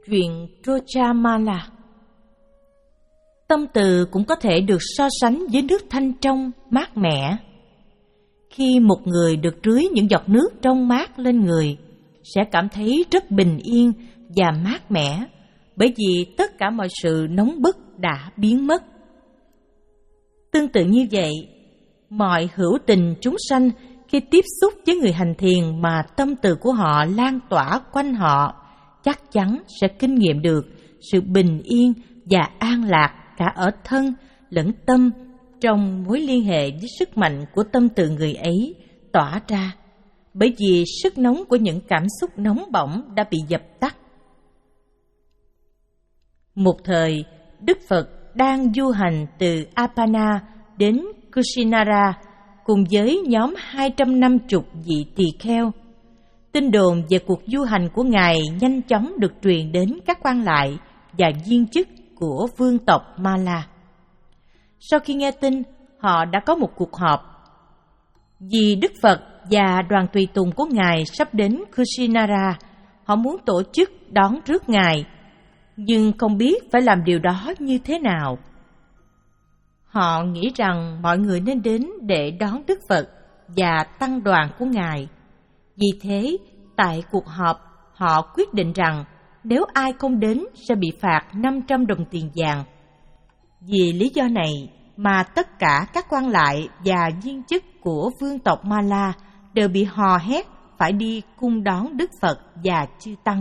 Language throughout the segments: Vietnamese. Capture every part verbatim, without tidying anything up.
Chuyện Rojamala. Tâm từ cũng có thể được so sánh với nước thanh trong, mát mẻ. Khi một người được rưới những giọt nước trong mát lên người, sẽ cảm thấy rất bình yên và mát mẻ, bởi vì tất cả mọi sự nóng bức đã biến mất. Tương tự như vậy, mọi hữu tình chúng sanh khi tiếp xúc với người hành thiền mà tâm từ của họ lan tỏa quanh họ, chắc chắn sẽ kinh nghiệm được sự bình yên và an lạc cả ở thân lẫn tâm trong mối liên hệ với sức mạnh của tâm từ người ấy tỏa ra, bởi vì sức nóng của những cảm xúc nóng bỏng đã bị dập tắt. Một thời, Đức Phật đang du hành từ Apana đến Kusinara cùng với nhóm hai trăm năm mươi vị tỳ kheo. Tin đồn về cuộc du hành của Ngài nhanh chóng được truyền đến các quan lại và viên chức của vương tộc Mala. Sau khi nghe tin, họ đã có một cuộc họp. Vì Đức Phật và đoàn tùy tùng của Ngài sắp đến Kusinara, họ muốn tổ chức đón rước Ngài, nhưng không biết phải làm điều đó như thế nào. Họ nghĩ rằng mọi người nên đến để đón Đức Phật và tăng đoàn của Ngài. Vì thế, tại cuộc họp, họ quyết định rằng nếu ai không đến sẽ bị phạt năm trăm đồng tiền vàng. Vì lý do này mà tất cả các quan lại và viên chức của vương tộc Mala đều bị hò hét phải đi cung đón Đức Phật và chư Tăng.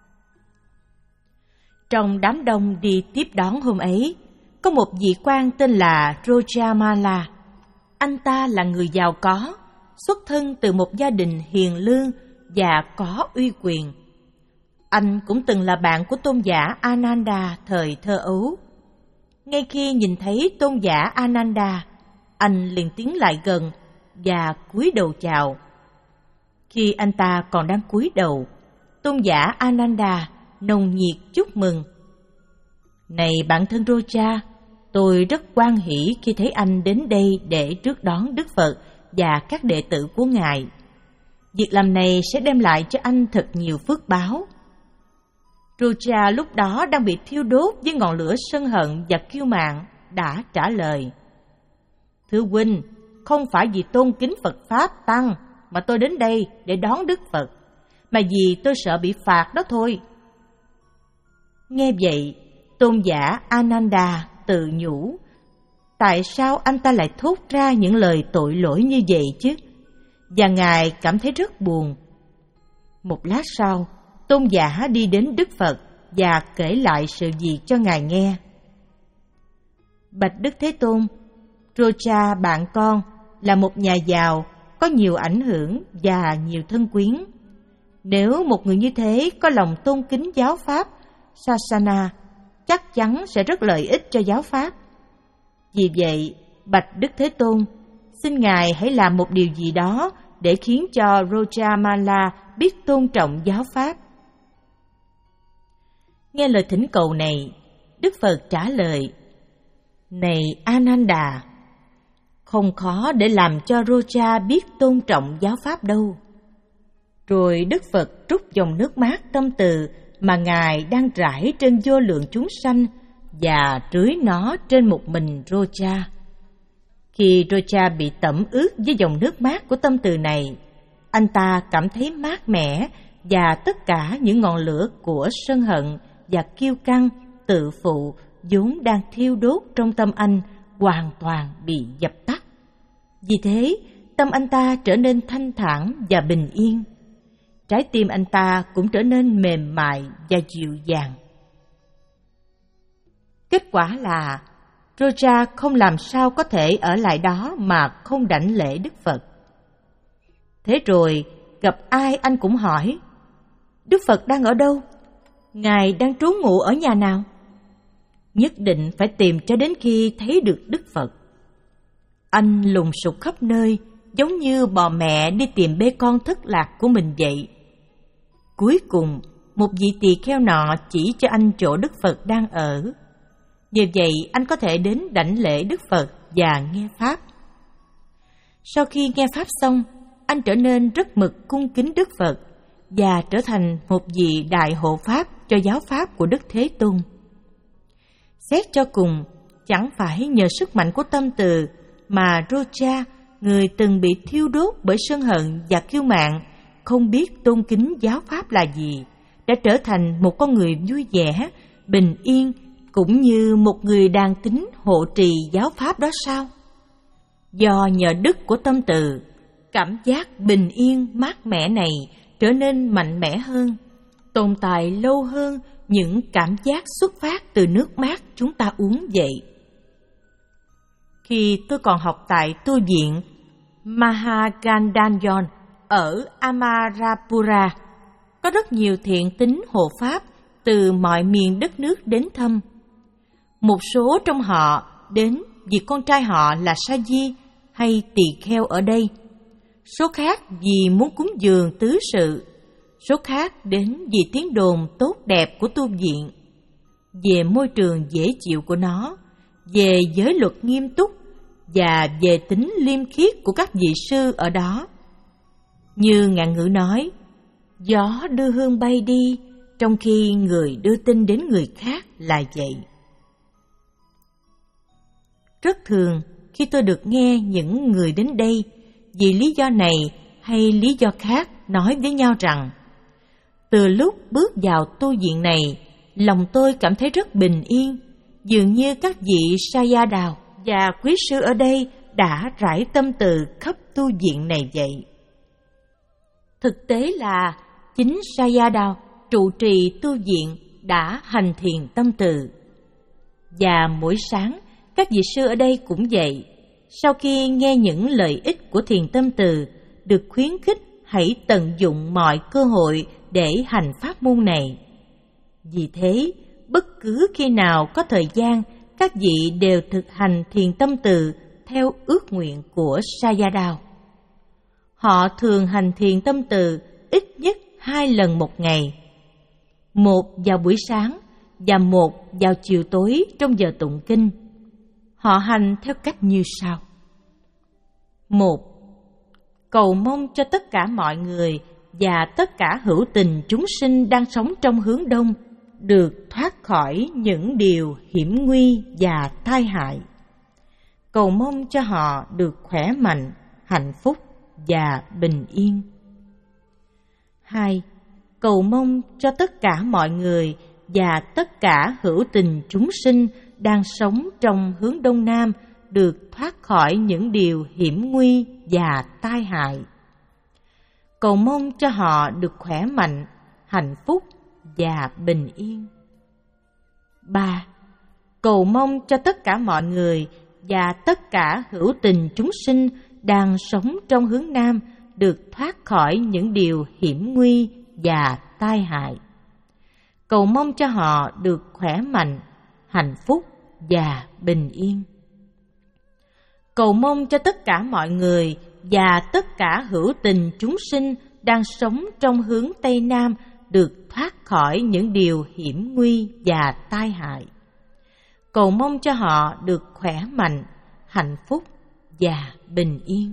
Trong đám đông đi tiếp đón hôm ấy, có một vị quan tên là Rojamala. Anh ta là người giàu có, xuất thân từ một gia đình hiền lương và có uy quyền. Anh cũng từng là bạn của tôn giả Ananda thời thơ ấu. Ngay khi nhìn thấy tôn giả Ananda, anh liền tiến lại gần và cúi đầu chào. Khi anh ta còn đang cúi đầu, tôn giả Ananda nồng nhiệt chúc mừng. Này bạn thân Roja, tôi rất hoan hỉ khi thấy anh đến đây để rước đón Đức Phật và các đệ tử của Ngài. Việc làm này sẽ đem lại cho anh thật nhiều phước báo. Roja lúc đó đang bị thiêu đốt với ngọn lửa sân hận và kiêu mạn, đã trả lời: Thưa huynh, không phải vì tôn kính Phật Pháp Tăng mà tôi đến đây để đón Đức Phật, mà vì tôi sợ bị phạt đó thôi. Nghe vậy, tôn giả Ananda tự nhủ, tại sao anh ta lại thốt ra những lời tội lỗi như vậy chứ? Và Ngài cảm thấy rất buồn. Một lát sau, tôn giả đi đến Đức Phật và kể lại sự việc cho Ngài nghe. Bạch Đức Thế Tôn, Roja bạn con là một nhà giàu, có nhiều ảnh hưởng và nhiều thân quyến. Nếu một người như thế có lòng tôn kính giáo pháp Sasana, chắc chắn sẽ rất lợi ích cho giáo pháp. Vì vậy, bạch Đức Thế Tôn, xin Ngài hãy làm một điều gì đó để khiến cho Rojamala biết tôn trọng giáo pháp. Nghe lời thỉnh cầu này, Đức Phật trả lời: Này Ananda, không khó để làm cho Roja biết tôn trọng giáo pháp đâu. Rồi Đức Phật trút dòng nước mát tâm từ mà Ngài đang rải trên vô lượng chúng sanh và rưới nó trên một mình Roja. Khi Roja bị tẩm ướt với dòng nước mát của tâm từ này, anh ta cảm thấy mát mẻ và tất cả những ngọn lửa của sân hận và kiêu căng, tự phụ vốn đang thiêu đốt trong tâm anh hoàn toàn bị dập tắt. Vì thế, tâm anh ta trở nên thanh thản và bình yên. Trái tim anh ta cũng trở nên mềm mại và dịu dàng. Kết quả là Roja không làm sao có thể ở lại đó mà không đảnh lễ Đức Phật. Thế rồi, gặp ai anh cũng hỏi: Đức Phật đang ở đâu? Ngài đang trú ngụ ở nhà nào? Nhất định phải tìm cho đến khi thấy được Đức Phật. Anh lùng sục khắp nơi, giống như bò mẹ đi tìm bê con thất lạc của mình vậy. Cuối cùng, một vị tỳ kheo nọ chỉ cho anh chỗ Đức Phật đang ở. Nhờ vậy, anh có thể đến đảnh lễ Đức Phật và nghe Pháp. Sau khi nghe Pháp xong, anh trở nên rất mực cung kính Đức Phật và trở thành một vị đại hộ Pháp cho giáo pháp của Đức Thế Tôn. Xét cho cùng, chẳng phải nhờ sức mạnh của tâm từ mà Rocha, người từng bị thiêu đốt bởi sân hận và kiêu mạn, không biết tôn kính giáo pháp là gì, đã trở thành một con người vui vẻ, bình yên, cũng như một người đàn tín hộ trì giáo pháp đó sao? Do nhờ đức của tâm từ, cảm giác bình yên mát mẻ này trở nên mạnh mẽ hơn, tồn tại lâu hơn những cảm giác xuất phát từ nước mát chúng ta uống vậy. Khi tôi còn học tại tu viện Mahagandanyon ở Amarapura, có rất nhiều thiện tín hộ pháp từ mọi miền đất nước đến thăm. Một số trong họ đến vì con trai họ là sa di hay tỳ kheo ở đây, số khác vì muốn cúng dường tứ sự, số khác đến vì tiếng đồn tốt đẹp của tu viện, về môi trường dễ chịu của nó, về giới luật nghiêm túc và về tính liêm khiết của các vị sư ở đó. Như ngạn ngữ nói, gió đưa hương bay đi, trong khi người đưa tin đến người khác là vậy. Rất thường khi tôi được nghe những người đến đây vì lý do này hay lý do khác nói với nhau rằng, từ lúc bước vào tu viện này, lòng tôi cảm thấy rất bình yên, dường như các vị Sayadaw và quý sư ở đây đã rải tâm từ khắp tu viện này vậy. Thực tế là chính Sayadaw trụ trì tu viện đã hành thiền tâm từ. Và mỗi sáng, các vị sư ở đây cũng vậy. Sau khi nghe những lợi ích của thiền tâm từ, được khuyến khích hãy tận dụng mọi cơ hội để hành pháp môn này. Vì thế, bất cứ khi nào có thời gian, các vị đều thực hành thiền tâm từ theo ước nguyện của Sayadaw. Họ thường hành thiền tâm từ ít nhất hai lần một ngày, một vào buổi sáng và một vào chiều tối trong giờ tụng kinh. Họ hành theo cách như sau. Một, cầu mong cho tất cả mọi người và tất cả hữu tình chúng sinh đang sống trong hướng đông được thoát khỏi những điều hiểm nguy và tai hại. Cầu mong cho họ được khỏe mạnh, hạnh phúc và bình yên. Hai, cầu mong cho tất cả mọi người và tất cả hữu tình chúng sinh đang sống trong hướng đông nam được thoát khỏi những điều hiểm nguy và tai hại. Cầu mong cho họ được khỏe mạnh, hạnh phúc và bình yên. Ba, cầu mong cho tất cả mọi người và tất cả hữu tình chúng sinh đang sống trong hướng nam được thoát khỏi những điều hiểm nguy và tai hại. Cầu mong cho họ được khỏe mạnh, hạnh phúc và bình yên. Cầu mong cho tất cả mọi người và tất cả hữu tình chúng sinh đang sống trong hướng Tây Nam được thoát khỏi những điều hiểm nguy và tai hại. Cầu mong cho họ được khỏe mạnh, hạnh phúc và bình yên.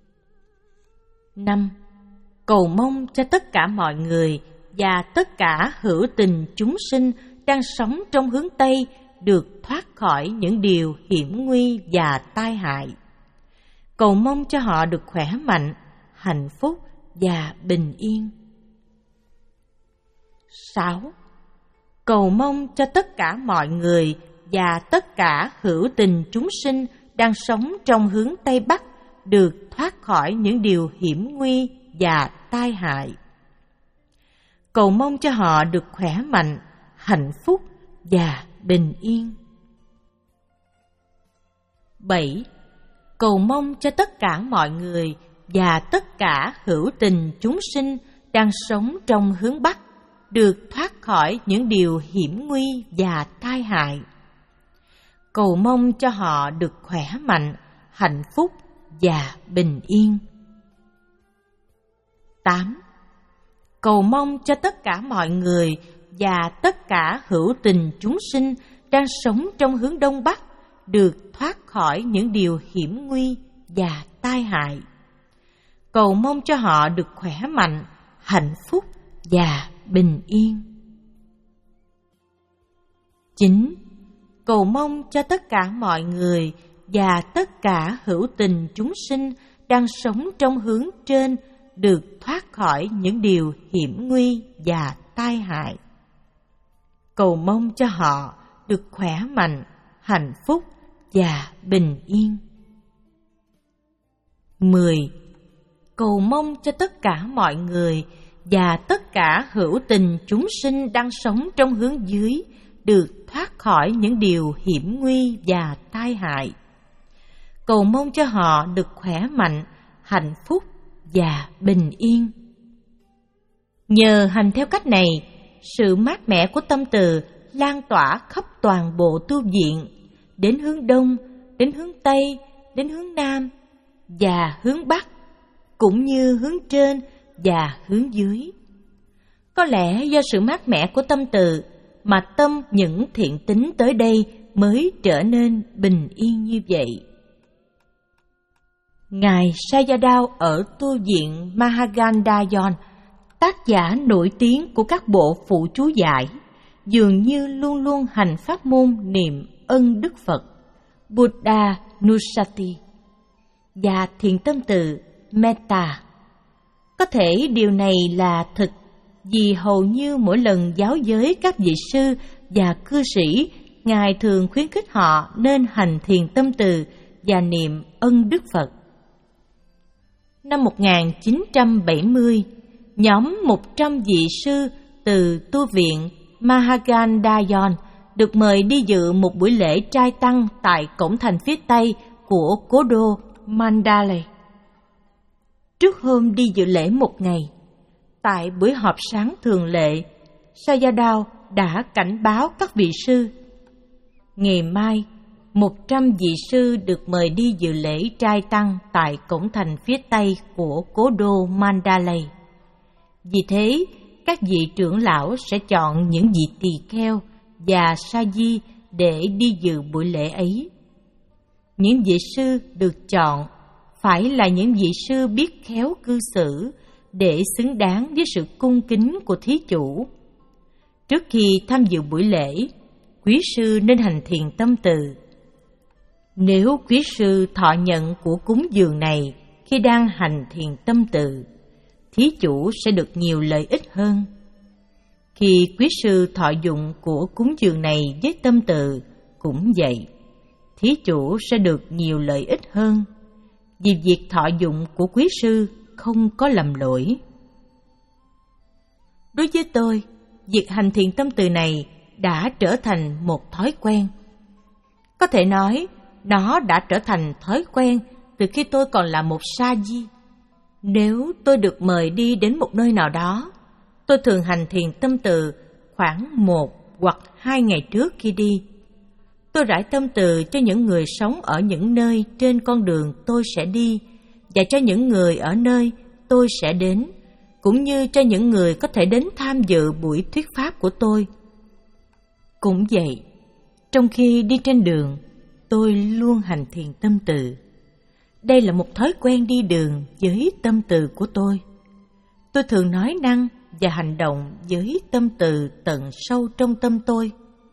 Năm, cầu mong cho tất cả mọi người và tất cả hữu tình chúng sinh đang sống trong hướng Tây được thoát khỏi những điều hiểm nguy và tai hại. Cầu mong cho họ được khỏe mạnh, hạnh phúc và bình yên. Sáu, cầu mong cho tất cả mọi người và tất cả hữu tình chúng sinh đang sống trong hướng Tây Bắc được thoát khỏi những điều hiểm nguy và tai hại. Cầu mong cho họ được khỏe mạnh, hạnh phúc và bình yên. Bảy, cầu mong cho tất cả mọi người và tất cả hữu tình chúng sinh đang sống trong hướng Bắc được thoát khỏi những điều hiểm nguy và tai hại. Cầu mong cho họ được khỏe mạnh, hạnh phúc và bình yên. Tám, cầu mong cho tất cả mọi người và tất cả hữu tình chúng sinh đang sống trong hướng Đông Bắc được thoát khỏi những điều hiểm nguy và tai hại. Cầu mong cho họ được khỏe mạnh, hạnh phúc và bình yên. Chín, cầu mong cho tất cả mọi người và tất cả hữu tình chúng sinh đang sống trong hướng trên được thoát khỏi những điều hiểm nguy và tai hại. Cầu mong cho họ được khỏe mạnh, hạnh phúc và bình yên. Mười, cầu mong cho tất cả mọi người và tất cả hữu tình chúng sinh đang sống trong hướng dưới được thoát khỏi những điều hiểm nguy và tai hại. Cầu mong cho họ được khỏe mạnh, hạnh phúc và bình yên. Nhờ hành theo cách này, sự mát mẻ của tâm từ lan tỏa khắp toàn bộ tu viện, đến hướng đông, đến hướng tây, đến hướng nam và hướng bắc, cũng như hướng trên và hướng dưới. Có lẽ do sự mát mẻ của tâm từ mà tâm những thiện tín tới đây mới trở nên bình yên như vậy. Ngài Sayadaw ở tu viện Mahagandayon, tác giả nổi tiếng của các bộ phụ chú giải, dường như luôn luôn hành pháp môn niệm ân Đức Phật, Buddha Nusati, và thiền tâm từ Metta. Có thể điều này là thực, vì hầu như mỗi lần giáo giới các vị sư và cư sĩ, Ngài thường khuyến khích họ nên hành thiền tâm từ và niệm ân Đức Phật. Năm một nghìn chín trăm bảy mươi, nhóm một trăm vị sư từ tu viện Mahagandayon được mời đi dự một buổi lễ trai tăng tại cổng thành phía Tây của cố đô Mandalay. Trước hôm đi dự lễ một ngày, tại buổi họp sáng thường lệ, Sayadaw đã cảnh báo các vị sư. Ngày mai, một trăm vị sư được mời đi dự lễ trai tăng tại cổng thành phía Tây của cố đô Mandalay. Vì thế, các vị trưởng lão sẽ chọn những vị tỳ kheo và sa di để đi dự buổi lễ ấy. Những vị sư được chọn phải là những vị sư biết khéo cư xử để xứng đáng với sự cung kính của thí chủ. Trước khi tham dự buổi lễ, quý sư nên hành thiền tâm từ. Nếu quý sư thọ nhận của cúng dường này khi đang hành thiền tâm từ, thí chủ sẽ được nhiều lợi ích hơn. Khi quý sư thọ dụng của cúng dường này với tâm từ cũng vậy, thí chủ sẽ được nhiều lợi ích hơn, vì việc thọ dụng của quý sư không có lầm lỗi. Đối với tôi, việc hành thiền tâm từ này đã trở thành một thói quen. Có thể nói, nó đã trở thành thói quen từ khi tôi còn là một sa di. Nếu tôi được mời đi đến một nơi nào đó, tôi thường hành thiền tâm từ khoảng một hoặc hai ngày trước khi đi. Tôi rải tâm từ cho những người sống ở những nơi trên con đường tôi sẽ đi và cho những người ở nơi tôi sẽ đến, cũng như cho những người có thể đến tham dự buổi thuyết pháp của tôi. Cũng vậy, trong khi đi trên đường, tôi luôn hành thiền tâm từ. Đây là một thói quen đi đường với tâm từ của tôi. Tôi thường nói năng và hành động với tâm từ tận sâu trong tâm tôi.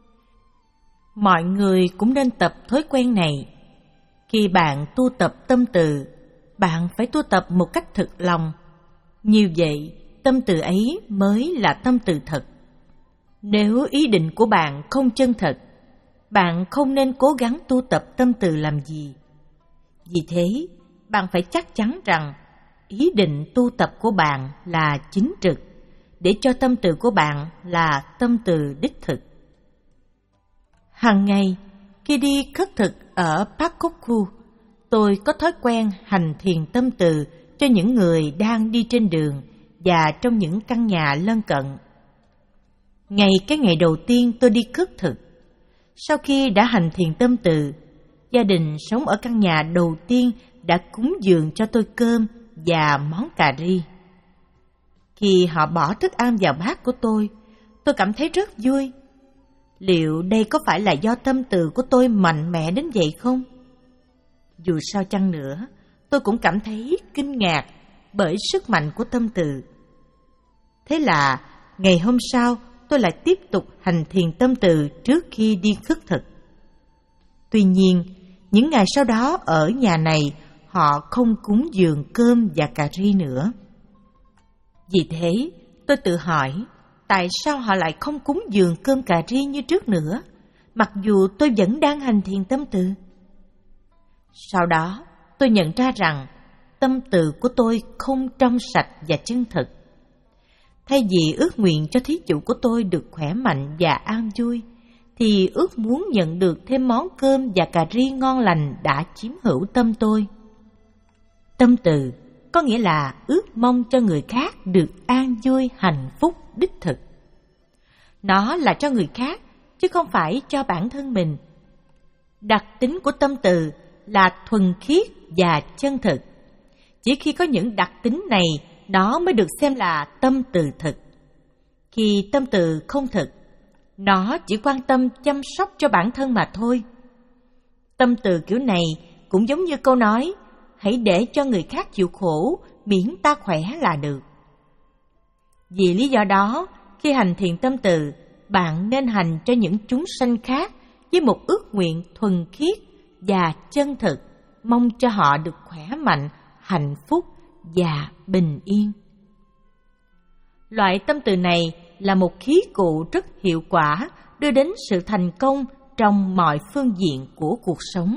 Mọi người cũng nên tập thói quen này. Khi bạn tu tập tâm từ, bạn phải tu tập một cách thực lòng. Như vậy, tâm từ ấy mới là tâm từ thật. Nếu ý định của bạn không chân thật, bạn không nên cố gắng tu tập tâm từ làm gì. Vì thế, bạn phải chắc chắn rằng ý định tu tập của bạn là chính trực, để cho tâm từ của bạn là tâm từ đích thực. Hằng ngày, khi đi khất thực ở Pakokku, tôi có thói quen hành thiền tâm từ cho những người đang đi trên đường và trong những căn nhà lân cận. Ngày cái ngày đầu tiên tôi đi khất thực, sau khi đã hành thiền tâm từ, gia đình sống ở căn nhà đầu tiên đã cúng dường cho tôi cơm và món cà ri. Khi họ bỏ thức ăn vào bát của tôi, tôi cảm thấy rất vui. Liệu đây có phải là do tâm từ của tôi mạnh mẽ đến vậy không? Dù sao chăng nữa, tôi cũng cảm thấy kinh ngạc bởi sức mạnh của tâm từ. Thế là, ngày hôm sau, tôi lại tiếp tục hành thiền tâm từ trước khi đi khất thực. Tuy nhiên, những ngày sau đó ở nhà này, họ không cúng dường cơm và cà ri nữa. Vì thế, tôi tự hỏi, tại sao họ lại không cúng dường cơm cà ri như trước nữa, mặc dù tôi vẫn đang hành thiền tâm từ? Sau đó, tôi nhận ra rằng tâm từ của tôi không trong sạch và chân thực. Thay vì ước nguyện cho thí chủ của tôi được khỏe mạnh và an vui, thì ước muốn nhận được thêm món cơm và cà ri ngon lành đã chiếm hữu tâm tôi. Tâm từ có nghĩa là ước mong cho người khác được an vui, hạnh phúc, đích thực. Nó là cho người khác, chứ không phải cho bản thân mình. Đặc tính của tâm từ là thuần khiết và chân thực. Chỉ khi có những đặc tính này, nó mới được xem là tâm từ thực. Khi tâm từ không thực, nó chỉ quan tâm chăm sóc cho bản thân mà thôi. Tâm từ kiểu này cũng giống như câu nói, hãy để cho người khác chịu khổ, miễn ta khỏe là được. Vì lý do đó, khi hành thiền tâm từ, bạn nên hành cho những chúng sanh khác với một ước nguyện thuần khiết và chân thực, mong cho họ được khỏe mạnh, hạnh phúc và bình yên. Loại tâm từ này là một khí cụ rất hiệu quả đưa đến sự thành công trong mọi phương diện của cuộc sống.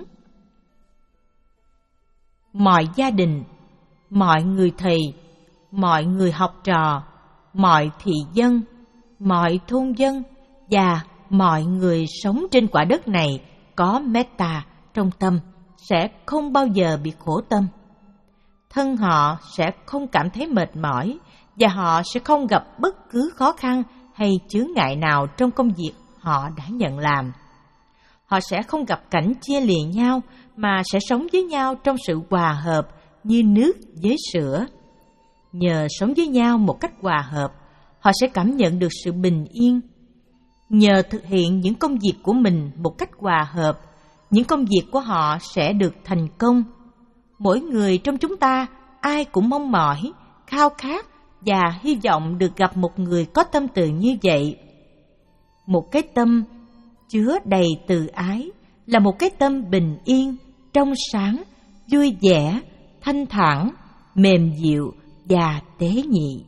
Mọi gia đình, mọi người thầy, mọi người học trò, mọi thị dân, mọi thôn dân và mọi người sống trên quả đất này có metta trong tâm sẽ không bao giờ bị khổ tâm. Thân họ sẽ không cảm thấy mệt mỏi và họ sẽ không gặp bất cứ khó khăn hay chướng ngại nào trong công việc họ đã nhận làm. Họ sẽ không gặp cảnh chia lìa nhau mà sẽ sống với nhau trong sự hòa hợp như nước với sữa. Nhờ sống với nhau một cách hòa hợp, họ sẽ cảm nhận được sự bình yên. Nhờ thực hiện những công việc của mình một cách hòa hợp, những công việc của họ sẽ được thành công. Mỗi người trong chúng ta, ai cũng mong mỏi, khao khát và hy vọng được gặp một người có tâm từ như vậy. Một cái tâm chứa đầy từ ái là một cái tâm bình yên, trong sáng, vui vẻ, thanh thản, mềm dịu và tế nhị.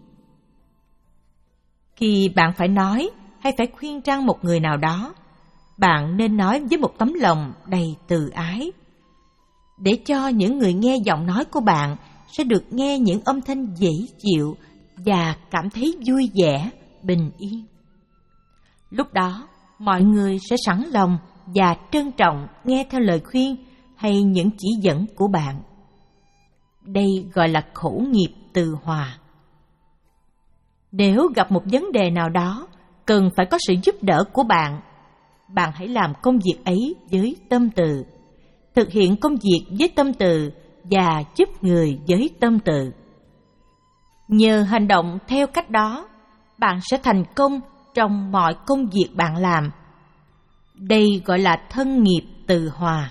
Khi bạn phải nói hay phải khuyên răn một người nào đó, bạn nên nói với một tấm lòng đầy từ ái, để cho những người nghe giọng nói của bạn sẽ được nghe những âm thanh dễ chịu và cảm thấy vui vẻ, bình yên. Lúc đó, mọi người sẽ sẵn lòng và trân trọng nghe theo lời khuyên hay những chỉ dẫn của bạn. Đây gọi là khẩu nghiệp từ hòa. Nếu gặp một vấn đề nào đó cần phải có sự giúp đỡ của bạn, bạn hãy làm công việc ấy với tâm từ, thực hiện công việc với tâm từ và giúp người với tâm từ. Nhờ hành động theo cách đó, bạn sẽ thành công trong mọi công việc bạn làm. Đây gọi là thân nghiệp từ hòa.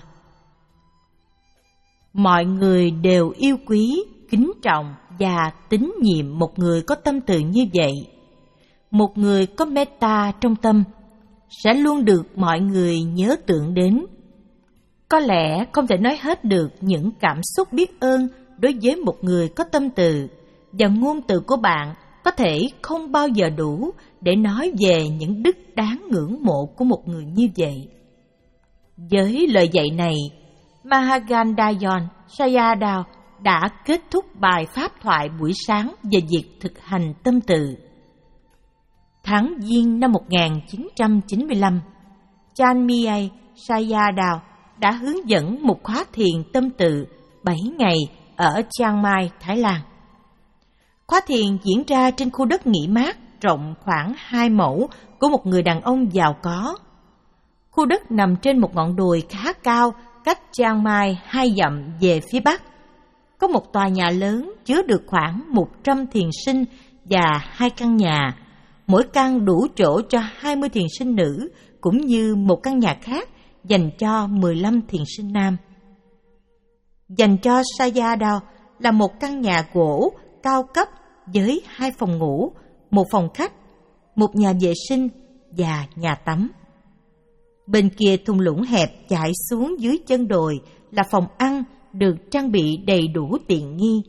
Mọi người đều yêu quý, kính trọng và tín nhiệm một người có tâm từ như vậy. Một người có metta trong tâm sẽ luôn được mọi người nhớ tưởng đến. Có lẽ không thể nói hết được những cảm xúc biết ơn đối với một người có tâm từ, và ngôn từ của bạn có thể không bao giờ đủ để nói về những đức đáng ngưỡng mộ của một người như vậy. Với lời dạy này, Mahagandhayon Sayadaw đã kết thúc bài pháp thoại buổi sáng về việc thực hành tâm từ. Tháng Giêng năm một nghìn chín trăm chín mươi lăm, Chanmyay Sayadaw đã hướng dẫn một khóa thiền tâm từ bảy ngày ở Chiang Mai, Thái Lan. Khóa thiền diễn ra trên khu đất nghỉ mát rộng khoảng hai mẫu của một người đàn ông giàu có. Khu đất nằm trên một ngọn đồi khá cao, cách Chiang Mai hai dặm về phía bắc. Có một tòa nhà lớn chứa được khoảng một trăm thiền sinh và hai căn nhà. Mỗi căn đủ chỗ cho hai mươi thiền sinh nữ, cũng như một căn nhà khác dành cho mười lăm thiền sinh nam. Dành cho Sayadaw là một căn nhà gỗ cao cấp với hai phòng ngủ, một phòng khách, một nhà vệ sinh và nhà tắm. Bên kia thung lũng hẹp chảy xuống dưới chân đồi là phòng ăn được trang bị đầy đủ tiện nghi.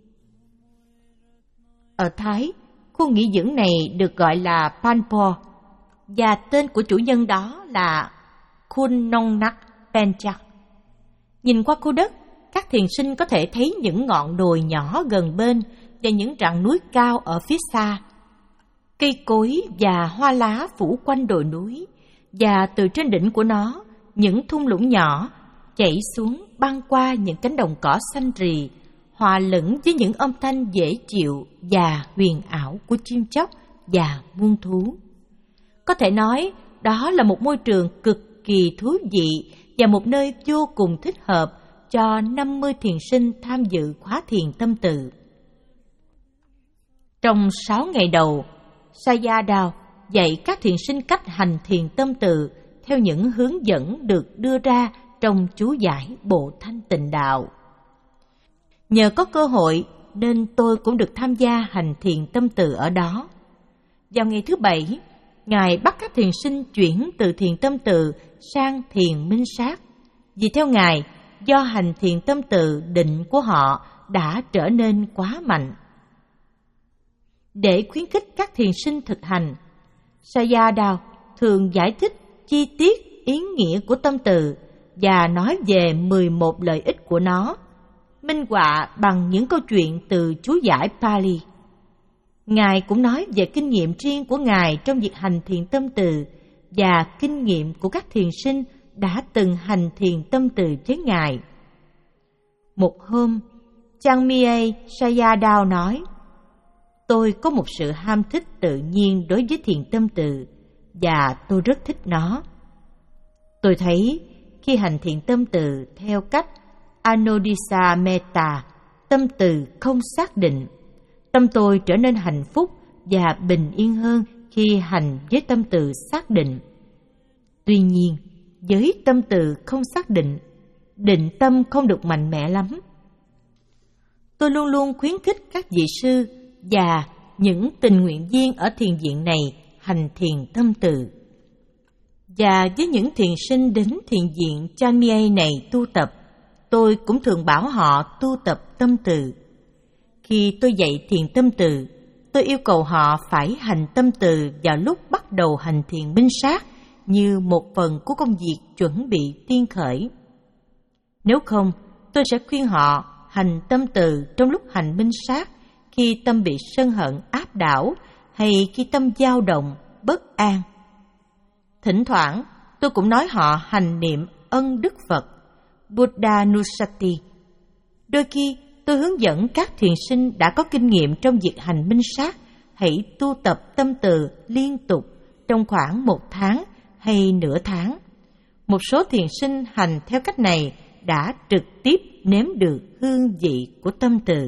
Ở Thái, khu nghỉ dưỡng này được gọi là Panpo, và tên của chủ nhân đó là Khun Nong Nak Penchak. Nhìn qua khu đất, các thiền sinh có thể thấy những ngọn đồi nhỏ gần bên và những rặng núi cao ở phía xa. Cây cối và hoa lá phủ quanh đồi núi, và từ trên đỉnh của nó, những thung lũng nhỏ chảy xuống băng qua những cánh đồng cỏ xanh rì, hòa lẫn với những âm thanh dễ chịu và huyền ảo của chim chóc và muôn thú. Có thể nói, đó là một môi trường cực kỳ thú vị và một nơi vô cùng thích hợp cho năm mươi thiền sinh tham dự khóa thiền tâm từ. Trong sáu ngày đầu, Sayadaw dạy các thiền sinh cách hành thiền tâm từ theo những hướng dẫn được đưa ra trong chú giải Bộ Thanh Tịnh Đạo. Nhờ có cơ hội nên tôi cũng được tham gia hành thiền tâm từ ở đó. Vào ngày thứ bảy, Ngài bắt các thiền sinh chuyển từ thiền tâm từ sang thiền minh sát. Vì theo Ngài, do hành thiền tâm từ định của họ đã trở nên quá mạnh. Để khuyến khích các thiền sinh thực hành, Sayadaw thường giải thích chi tiết ý nghĩa của tâm từ và nói về mười một lợi ích của nó, minh họa bằng những câu chuyện từ chú giải Pali. Ngài cũng nói về kinh nghiệm riêng của Ngài trong việc hành thiền tâm từ và kinh nghiệm của các thiền sinh đã từng hành thiền tâm từ với Ngài. Một hôm, Changmyé Sayadaw nói, tôi có một sự ham thích tự nhiên đối với thiền tâm từ và tôi rất thích nó. Tôi thấy khi hành thiền tâm từ theo cách Anodisa Metta, tâm từ không xác định, tâm tôi trở nên hạnh phúc và bình yên hơn khi hành với tâm từ xác định. Tuy nhiên, với tâm từ không xác định, định tâm không được mạnh mẽ lắm. Tôi luôn luôn khuyến khích các vị sư và những tình nguyện viên ở thiền viện này hành thiền tâm từ. Và với những thiền sinh đến thiền viện Changmyé này tu tập, tôi cũng thường bảo họ tu tập tâm từ. Khi tôi dạy thiền tâm từ, tôi yêu cầu họ phải hành tâm từ vào lúc bắt đầu hành thiền minh sát như một phần của công việc chuẩn bị tiên khởi. Nếu không, tôi sẽ khuyên họ hành tâm từ trong lúc hành minh sát, khi tâm bị sân hận áp đảo hay khi tâm dao động, bất an. Thỉnh thoảng, tôi cũng nói họ hành niệm ân Đức Phật, Buddhanusati. Đôi khi, tôi hướng dẫn các thiền sinh đã có kinh nghiệm trong việc hành minh sát hãy tu tập tâm từ liên tục trong khoảng một tháng hay nửa tháng. Một số thiền sinh hành theo cách này đã trực tiếp nếm được hương vị của tâm từ.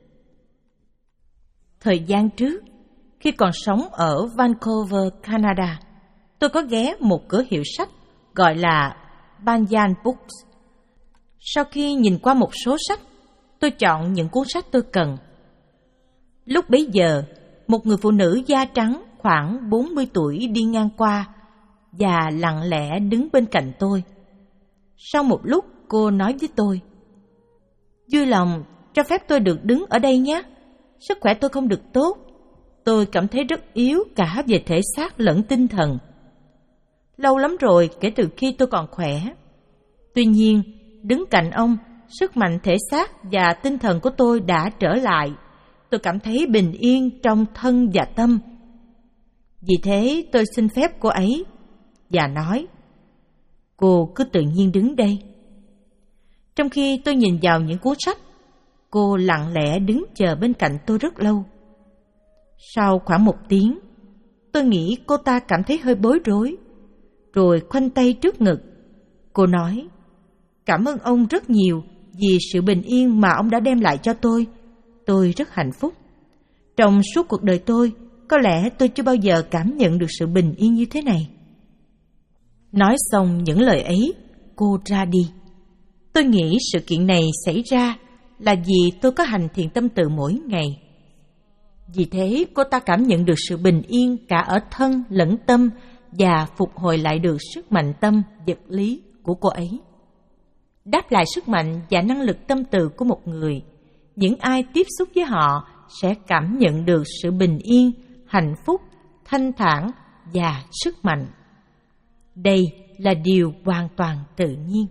Thời gian trước, khi còn sống ở Vancouver, Canada, tôi có ghé một cửa hiệu sách gọi là Banyan Books. Sau khi nhìn qua một số sách, tôi chọn những cuốn sách tôi cần. Lúc bấy giờ, một người phụ nữ da trắng khoảng bốn mươi tuổi đi ngang qua và lặng lẽ đứng bên cạnh tôi. Sau một lúc, cô nói với tôi, vui lòng cho phép tôi được đứng ở đây nhé. Sức khỏe tôi không được tốt. Tôi cảm thấy rất yếu cả về thể xác lẫn tinh thần. Lâu lắm rồi kể từ khi tôi còn khỏe. Tuy nhiên, đứng cạnh ông, sức mạnh thể xác và tinh thần của tôi đã trở lại. Tôi cảm thấy bình yên trong thân và tâm. Vì thế tôi xin phép cô ấy và nói, cô cứ tự nhiên đứng đây. Trong khi tôi nhìn vào những cuốn sách, cô lặng lẽ đứng chờ bên cạnh tôi rất lâu. Sau khoảng một tiếng, tôi nghĩ cô ta cảm thấy hơi bối rối, rồi khoanh tay trước ngực. Cô nói, cảm ơn ông rất nhiều vì sự bình yên mà ông đã đem lại cho tôi. Tôi rất hạnh phúc. Trong suốt cuộc đời tôi, có lẽ tôi chưa bao giờ cảm nhận được sự bình yên như thế này. Nói xong những lời ấy, cô ra đi. Tôi nghĩ sự kiện này xảy ra là vì tôi có hành thiền tâm từ mỗi ngày. Vì thế, cô ta cảm nhận được sự bình yên cả ở thân lẫn tâm và phục hồi lại được sức mạnh tâm vật lý của cô ấy. Đáp lại sức mạnh và năng lực tâm từ của một người, những ai tiếp xúc với họ sẽ cảm nhận được sự bình yên, hạnh phúc, thanh thản và sức mạnh. Đây là điều hoàn toàn tự nhiên.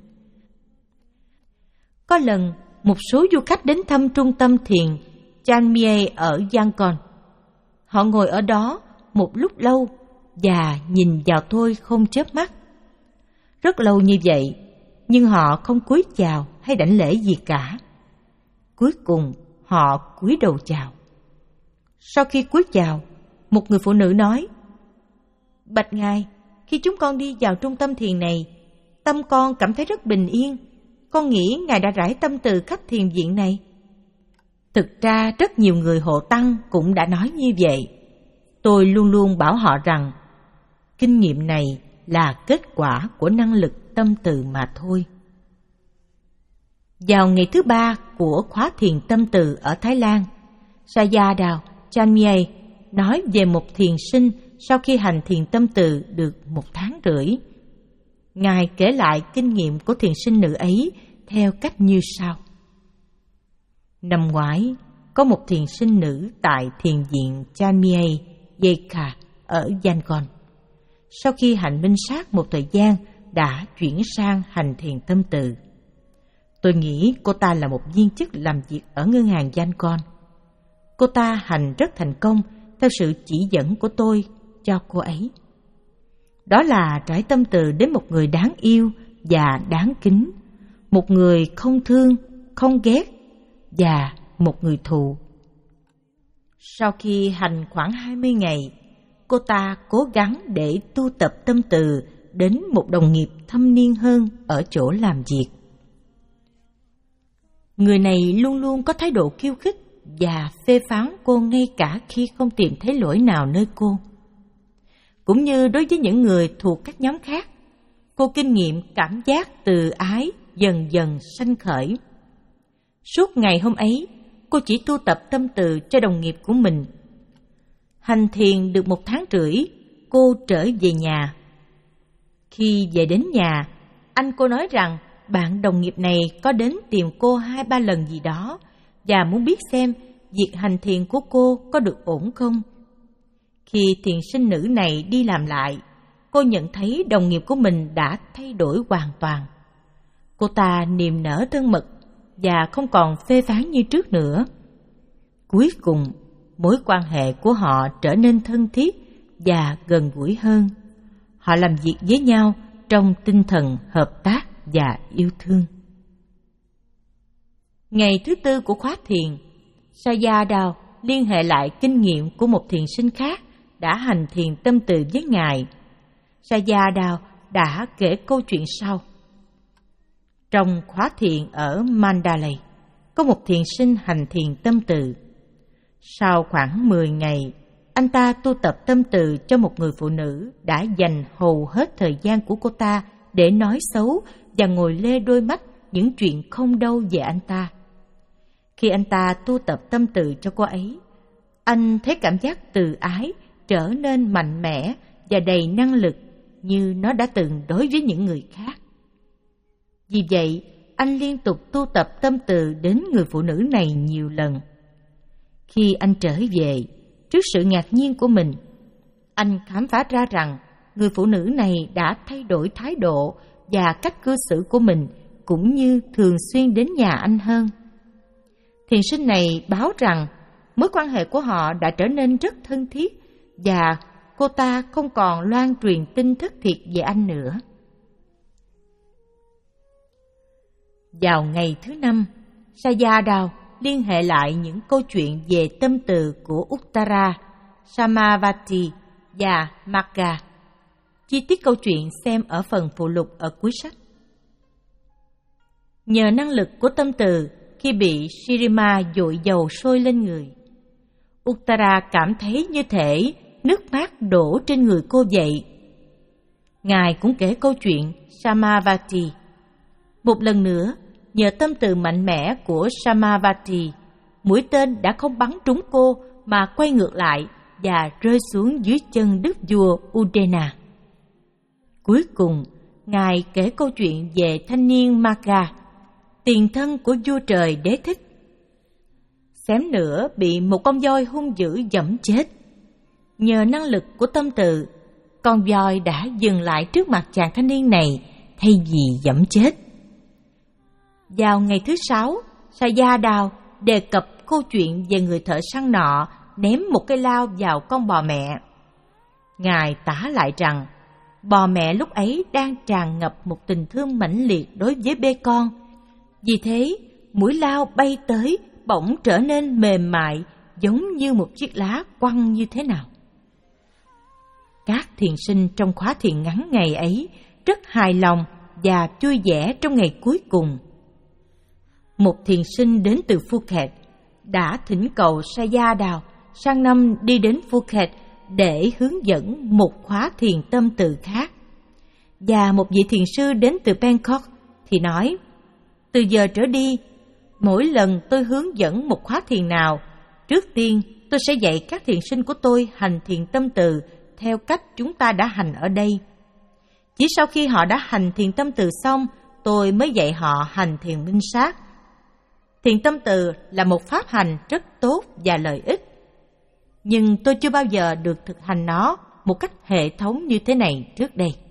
Có lần, một số du khách đến thăm trung tâm thiền Chanmyay ở Yangon. Họ ngồi ở đó một lúc lâu và nhìn vào tôi không chớp mắt. Rất lâu như vậy, nhưng họ không cúi chào hay đảnh lễ gì cả. Cuối cùng, họ cúi đầu chào. Sau khi cúi chào, một người phụ nữ nói: "Bạch Ngài, khi chúng con đi vào trung tâm thiền này, tâm con cảm thấy rất bình yên. Con nghĩ Ngài đã rải tâm từ khắp thiền viện này." Thực ra rất nhiều người hộ tăng cũng đã nói như vậy. Tôi luôn luôn bảo họ rằng kinh nghiệm này là kết quả của năng lực tâm từ mà thôi. Vào ngày thứ ba của khóa thiền tâm từ ở Thái Lan, Sayadaw Chanmyay nói về một thiền sinh sau khi hành thiền tâm từ được một tháng rưỡi. Ngài kể lại kinh nghiệm của thiền sinh nữ ấy theo cách như sau. Năm ngoái, có một thiền sinh nữ tại thiền viện Chanmyay Yeka ở Yangon. Sau khi hành minh sát một thời gian, đã chuyển sang hành thiền tâm từ. Tôi nghĩ cô ta là một viên chức làm việc ở ngân hàng Yangon. Cô ta hành rất thành công theo sự chỉ dẫn của tôi cho cô ấy. Đó là trải tâm từ đến một người đáng yêu và đáng kính, một người không thương, không ghét và một người thù. Sau khi hành khoảng hai mươi ngày, cô ta cố gắng để tu tập tâm từ đến một đồng nghiệp thâm niên hơn ở chỗ làm việc. Người này luôn luôn có thái độ khiêu khích và phê phán cô ngay cả khi không tìm thấy lỗi nào nơi cô. Cũng như đối với những người thuộc các nhóm khác, cô kinh nghiệm cảm giác từ ái dần dần sanh khởi. Suốt ngày hôm ấy, cô chỉ tu tập tâm từ cho đồng nghiệp của mình. Hành thiền được một tháng rưỡi, cô trở về nhà. Khi về đến nhà, anh cô nói rằng bạn đồng nghiệp này có đến tìm cô hai ba lần gì đó và muốn biết xem việc hành thiền của cô có được ổn không. Khi thiền sinh nữ này đi làm lại, cô nhận thấy đồng nghiệp của mình đã thay đổi hoàn toàn. Cô ta niềm nở thân mật và không còn phê phán như trước nữa. Cuối cùng, mối quan hệ của họ trở nên thân thiết và gần gũi hơn. Họ làm việc với nhau trong tinh thần hợp tác và yêu thương. Ngày thứ tư của khóa thiền, Sayadaw liên hệ lại kinh nghiệm của một thiền sinh khác đã hành thiền tâm từ với Ngài. Sayadaw đã kể câu chuyện sau. Trong khóa thiền ở Mandalay, có một thiền sinh hành thiền tâm từ. Sau khoảng mười ngày, anh ta tu tập tâm từ cho một người phụ nữ đã dành hầu hết thời gian của cô ta để nói xấu và ngồi lê đôi mắt những chuyện không đâu về anh ta. Khi anh ta tu tập tâm từ cho cô ấy, anh thấy cảm giác từ ái trở nên mạnh mẽ và đầy năng lực như nó đã từng đối với những người khác. Vì vậy, anh liên tục tu tập tâm từ đến người phụ nữ này nhiều lần. Khi anh trở về, trước sự ngạc nhiên của mình, anh khám phá ra rằng người phụ nữ này đã thay đổi thái độ và cách cư xử của mình, cũng như thường xuyên đến nhà anh hơn. Thiền sinh này báo rằng mối quan hệ của họ đã trở nên rất thân thiết và cô ta không còn loan truyền tin thất thiệt về anh nữa. Vào ngày thứ năm, Sayadaw liên hệ lại những câu chuyện về tâm từ của Uttara, Samavati và Magga. Chi tiết câu chuyện xem ở phần phụ lục ở cuối sách. Nhờ năng lực của tâm từ, khi bị Shirima dội dầu sôi lên người, Uttara cảm thấy như thể nước mắt đổ trên người cô vậy. Ngài cũng kể câu chuyện Samavati. Một lần nữa, nhờ tâm từ mạnh mẽ của Samavati, mũi tên đã không bắn trúng cô mà quay ngược lại và rơi xuống dưới chân đức vua Udena. Cuối cùng, Ngài kể câu chuyện về thanh niên Maga, tiền thân của vua trời Đế Thích. Xém nữa bị một con voi hung dữ giẫm chết. Nhờ năng lực của tâm từ, con voi đã dừng lại trước mặt chàng thanh niên này thay vì giẫm chết. Vào ngày thứ sáu, Sayadaw đề cập câu chuyện về người thợ săn nọ ném một cây lao vào con bò mẹ. Ngài tả lại rằng, bò mẹ lúc ấy đang tràn ngập một tình thương mãnh liệt đối với bê con. Vì thế, mũi lao bay tới bỗng trở nên mềm mại, giống như một chiếc lá quăng như thế nào. Các thiền sinh trong khóa thiền ngắn ngày ấy rất hài lòng và vui vẻ trong ngày cuối cùng. Một thiền sinh đến từ Phuket đã thỉnh cầu Sayadaw sang năm đi đến Phuket để hướng dẫn một khóa thiền tâm từ khác. Và một vị thiền sư đến từ Bangkok thì nói, từ giờ trở đi, mỗi lần tôi hướng dẫn một khóa thiền nào, trước tiên tôi sẽ dạy các thiền sinh của tôi hành thiền tâm từ theo cách chúng ta đã hành ở đây. Chỉ sau khi họ đã hành thiền tâm từ xong, tôi mới dạy họ hành thiền minh sát. Thiền tâm từ là một pháp hành rất tốt và lợi ích, nhưng tôi chưa bao giờ được thực hành nó một cách hệ thống như thế này trước đây.